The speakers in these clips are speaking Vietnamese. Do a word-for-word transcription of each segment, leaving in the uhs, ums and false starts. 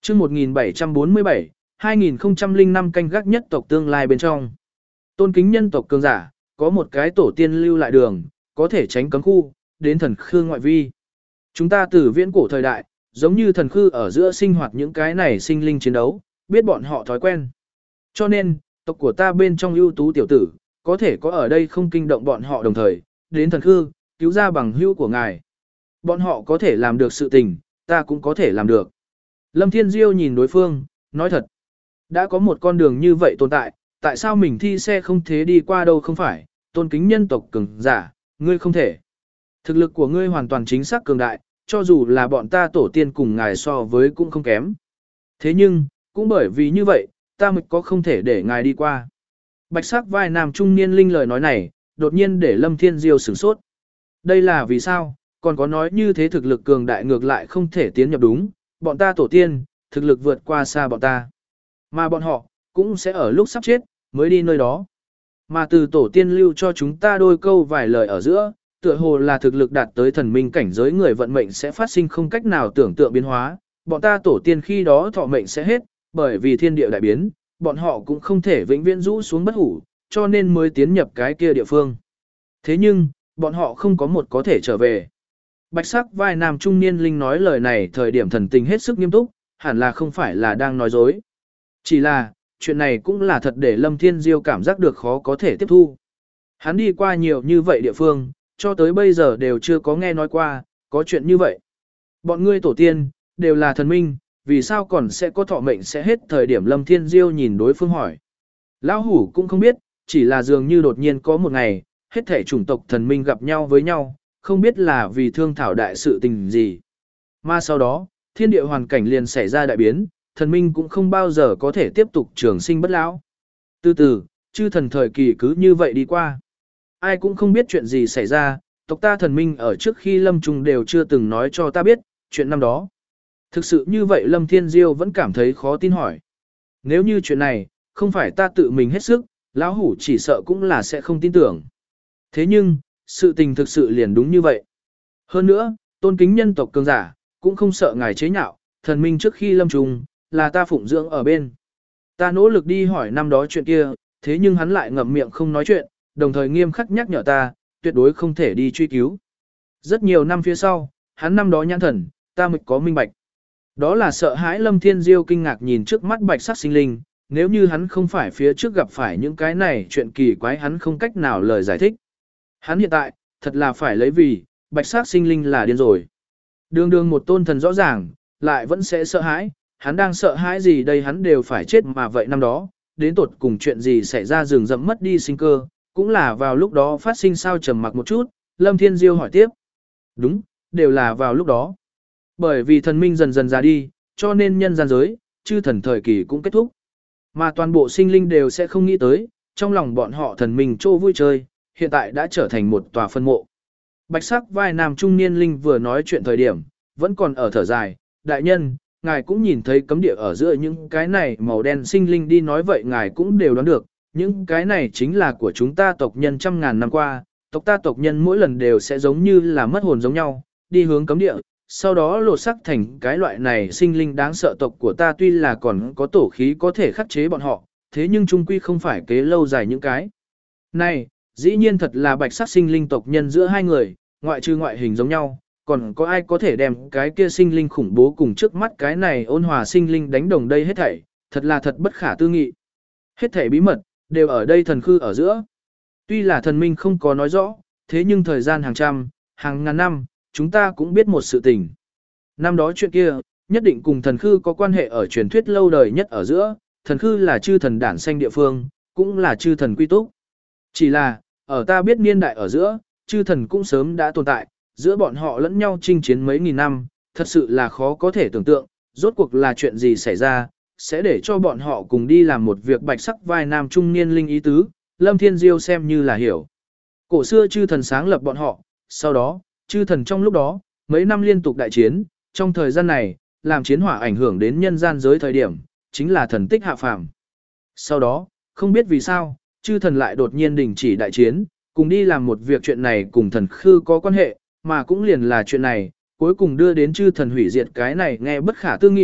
chương một nghìn bảy trăm bốn mươi bảy, hai nghìn không trăm lẻ năm canh gác nhất tộc tương lai bên trong. Tôn kính nhân tộc cường giả, có một cái tổ tiên lưu lại đường, có thể tránh cấm khu, đến thần khư ngoại vi. Chúng ta từ viễn cổ thời đại, giống như thần khư ở giữa sinh hoạt những cái này sinh linh chiến đấu, biết bọn họ thói quen. Cho nên, tộc của ta bên trong ưu tú tiểu tử, có thể có ở đây không kinh động bọn họ đồng thời, đến thần khư, cứu ra bằng hữu của ngài. Bọn họ có thể làm được sự tình, ta cũng có thể làm được. Lâm Thiên Diêu nhìn đối phương, nói thật. Đã có một con đường như vậy tồn tại, tại sao mình thi xe không thế đi qua đâu không phải, tôn kính nhân tộc cường giả, ngươi không thể. Thực lực của ngươi hoàn toàn chính xác cường đại, cho dù là bọn ta tổ tiên cùng ngài so với cũng không kém. Thế nhưng, cũng bởi vì như vậy, ta mới có không thể để ngài đi qua. Bạch sắc vai nam trung niên linh lời nói này, đột nhiên để Lâm Thiên Diêu sửng sốt. Đây là vì sao, còn có nói như thế thực lực cường đại ngược lại không thể tiến nhập đúng, bọn ta tổ tiên, thực lực vượt qua xa bọn ta. Mà bọn họ, cũng sẽ ở lúc sắp chết, mới đi nơi đó. Mà từ tổ tiên lưu cho chúng ta đôi câu vài lời ở giữa, tựa hồ là thực lực đạt tới thần minh cảnh giới người vận mệnh sẽ phát sinh không cách nào tưởng tượng biến hóa, bọn ta tổ tiên khi đó thọ mệnh sẽ hết, bởi vì thiên địa đại biến, bọn họ cũng không thể vĩnh viễn rũ xuống bất hủ, cho nên mới tiến nhập cái kia địa phương. Thế nhưng, bọn họ không có một có thể trở về. Bạch sắc vai nam trung niên linh nói lời này thời điểm thần tình hết sức nghiêm túc, hẳn là không phải là đang nói dối. Chỉ là, chuyện này cũng là thật để Lâm Thiên Diêu cảm giác được khó có thể tiếp thu. Hắn đi qua nhiều như vậy địa phương, cho tới bây giờ đều chưa có nghe nói qua, có chuyện như vậy. Bọn ngươi tổ tiên, đều là thần minh, vì sao còn sẽ có thọ mệnh sẽ hết thời điểm Lâm Thiên Diêu nhìn đối phương hỏi. Lão hủ cũng không biết, chỉ là dường như đột nhiên có một ngày, hết thể chủng tộc thần minh gặp nhau với nhau, không biết là vì thương thảo đại sự tình gì. Mà sau đó, thiên địa hoàn cảnh liền xảy ra đại biến, thần minh cũng không bao giờ có thể tiếp tục trường sinh bất lão. Từ từ, chư thần thời kỳ cứ như vậy đi qua. Ai cũng không biết chuyện gì xảy ra, tộc ta thần minh ở trước khi lâm trùng đều chưa từng nói cho ta biết, chuyện năm đó. Thực sự như vậy Lâm Thiên Diêu vẫn cảm thấy khó tin hỏi. Nếu như chuyện này, không phải ta tự mình hết sức, lão hủ chỉ sợ cũng là sẽ không tin tưởng. Thế nhưng, sự tình thực sự liền đúng như vậy. Hơn nữa, tôn kính nhân tộc cường giả, cũng không sợ ngài chế nhạo, thần minh trước khi lâm trùng, là ta phụng dưỡng ở bên. Ta nỗ lực đi hỏi năm đó chuyện kia, thế nhưng hắn lại ngậm miệng không nói chuyện, đồng thời nghiêm khắc nhắc nhở ta, tuyệt đối không thể đi truy cứu. Rất nhiều năm phía sau, hắn năm đó nhãn thần, ta mới có minh bạch. Đó là sợ hãi Lâm Thiên Diêu kinh ngạc nhìn trước mắt bạch sắc sinh linh, nếu như hắn không phải phía trước gặp phải những cái này chuyện kỳ quái hắn không cách nào lời giải thích. Hắn hiện tại, thật là phải lấy vì, bạch sắc sinh linh là điên rồi. Đường đường một tôn thần rõ ràng, lại vẫn sẽ sợ hãi, hắn đang sợ hãi gì đây hắn đều phải chết mà vậy năm đó, đến tột cùng chuyện gì xảy ra rừng rậm mất đi sinh cơ, cũng là vào lúc đó phát sinh sao trầm mặc một chút, Lâm Thiên Diêu hỏi tiếp. Đúng, đều là vào lúc đó. Bởi vì thần minh dần dần ra đi, cho nên nhân gian giới, chư thần thời kỳ cũng kết thúc. Mà toàn bộ sinh linh đều sẽ không nghĩ tới, trong lòng bọn họ thần minh trô vui chơi, hiện tại đã trở thành một tòa phân mộ. Bạch sắc vai nam trung niên linh vừa nói chuyện thời điểm, vẫn còn ở thở dài, đại nhân, ngài cũng nhìn thấy cấm địa ở giữa những cái này màu đen sinh linh đi nói vậy ngài cũng đều đoán được, những cái này chính là của chúng ta tộc nhân trăm ngàn năm qua, tộc ta tộc nhân mỗi lần đều sẽ giống như là mất hồn giống nhau, đi hướng cấm địa, sau đó lột sắc thành cái loại này sinh linh đáng sợ tộc của ta tuy là còn có tổ khí có thể khắc chế bọn họ, thế nhưng chung quy không phải kế lâu dài những cái. Này, dĩ nhiên thật là bạch sắc sinh linh tộc nhân giữa hai người, ngoại trừ ngoại hình giống nhau, còn có ai có thể đem cái kia sinh linh khủng bố cùng trước mắt cái này ôn hòa sinh linh đánh đồng đây hết thảy, thật là thật bất khả tư nghị. Hết thảy bí mật, đều ở đây thần khư ở giữa. Tuy là thần minh không có nói rõ, thế nhưng thời gian hàng trăm, hàng ngàn năm, chúng ta cũng biết một sự tình. Năm đó chuyện kia, nhất định cùng thần khư có quan hệ ở truyền thuyết lâu đời nhất ở giữa, thần khư là chư thần đản sanh địa phương, cũng là chư thần quy túc. Chỉ là, ở ta biết niên đại ở giữa, chư thần cũng sớm đã tồn tại, giữa bọn họ lẫn nhau chinh chiến mấy nghìn năm, thật sự là khó có thể tưởng tượng, rốt cuộc là chuyện gì xảy ra, sẽ để cho bọn họ cùng đi làm một việc bạch sắc vai nam trung niên linh ý tứ, Lâm Thiên Diêu xem như là hiểu. Cổ xưa chư thần sáng lập bọn họ, sau đó, chư thần trong lúc đó, mấy năm liên tục đại chiến, trong thời gian này, làm chiến hỏa ảnh hưởng đến nhân gian giới thời điểm, chính là thần tích hạ phàm. Sau đó, không biết vì sao, chư thần lại đột nhiên đình chỉ đại chiến, cùng đi làm một việc chuyện này cùng thần khư có quan hệ, mà cũng liền là chuyện này, cuối cùng đưa đến chư thần hủy diệt cái này nghe bất khả tư nghị,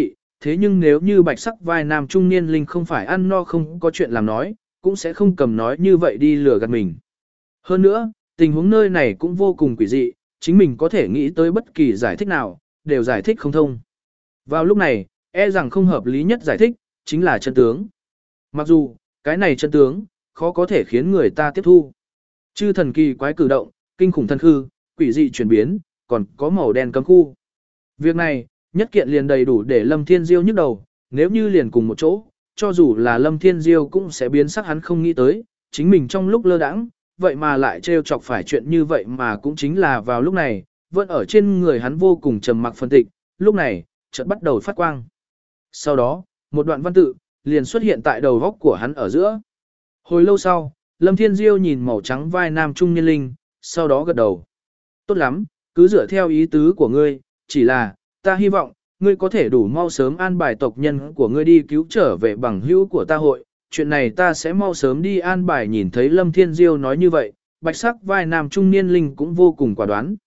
thế nhưng nếu như bạch sắc vai nam trung niên linh không phải ăn no không có chuyện làm nói, cũng sẽ không cầm nói như vậy đi lừa gạt mình. Hơn nữa, tình huống nơi này cũng vô cùng quỷ dị, chính mình có thể nghĩ tới bất kỳ giải thích nào, đều giải thích không thông. Vào lúc này, e rằng không hợp lý nhất giải thích, chính là chân tướng. Mặc dù, cái này chân tướng, khó có thể khiến người ta tiếp thu. Chư thần kỳ quái cử động, kinh khủng thân khư, quỷ dị chuyển biến, còn có màu đen cấm khu. Việc này, nhất kiện liền đầy đủ để Lâm Thiên Diêu nhức đầu, nếu như liền cùng một chỗ, cho dù là Lâm Thiên Diêu cũng sẽ biến sắc hắn không nghĩ tới, chính mình trong lúc lơ đãng, vậy mà lại trêu chọc phải chuyện như vậy mà cũng chính là vào lúc này, vẫn ở trên người hắn vô cùng trầm mặc phân tịch, lúc này, chợt bắt đầu phát quang. Sau đó, một đoạn văn tự, liền xuất hiện tại đầu góc của hắn ở giữa. Hồi lâu sau, Lâm Thiên Diêu nhìn màu trắng vai nam trung niên linh, sau đó gật đầu. Tốt lắm, cứ dựa theo ý tứ của ngươi, chỉ là, ta hy vọng, ngươi có thể đủ mau sớm an bài tộc nhân của ngươi đi cứu trở về bằng hữu của ta hội, chuyện này ta sẽ mau sớm đi an bài. Nhìn thấy Lâm Thiên Diêu nói như vậy, bạch sắc vai nam trung niên linh cũng vô cùng quả đoán.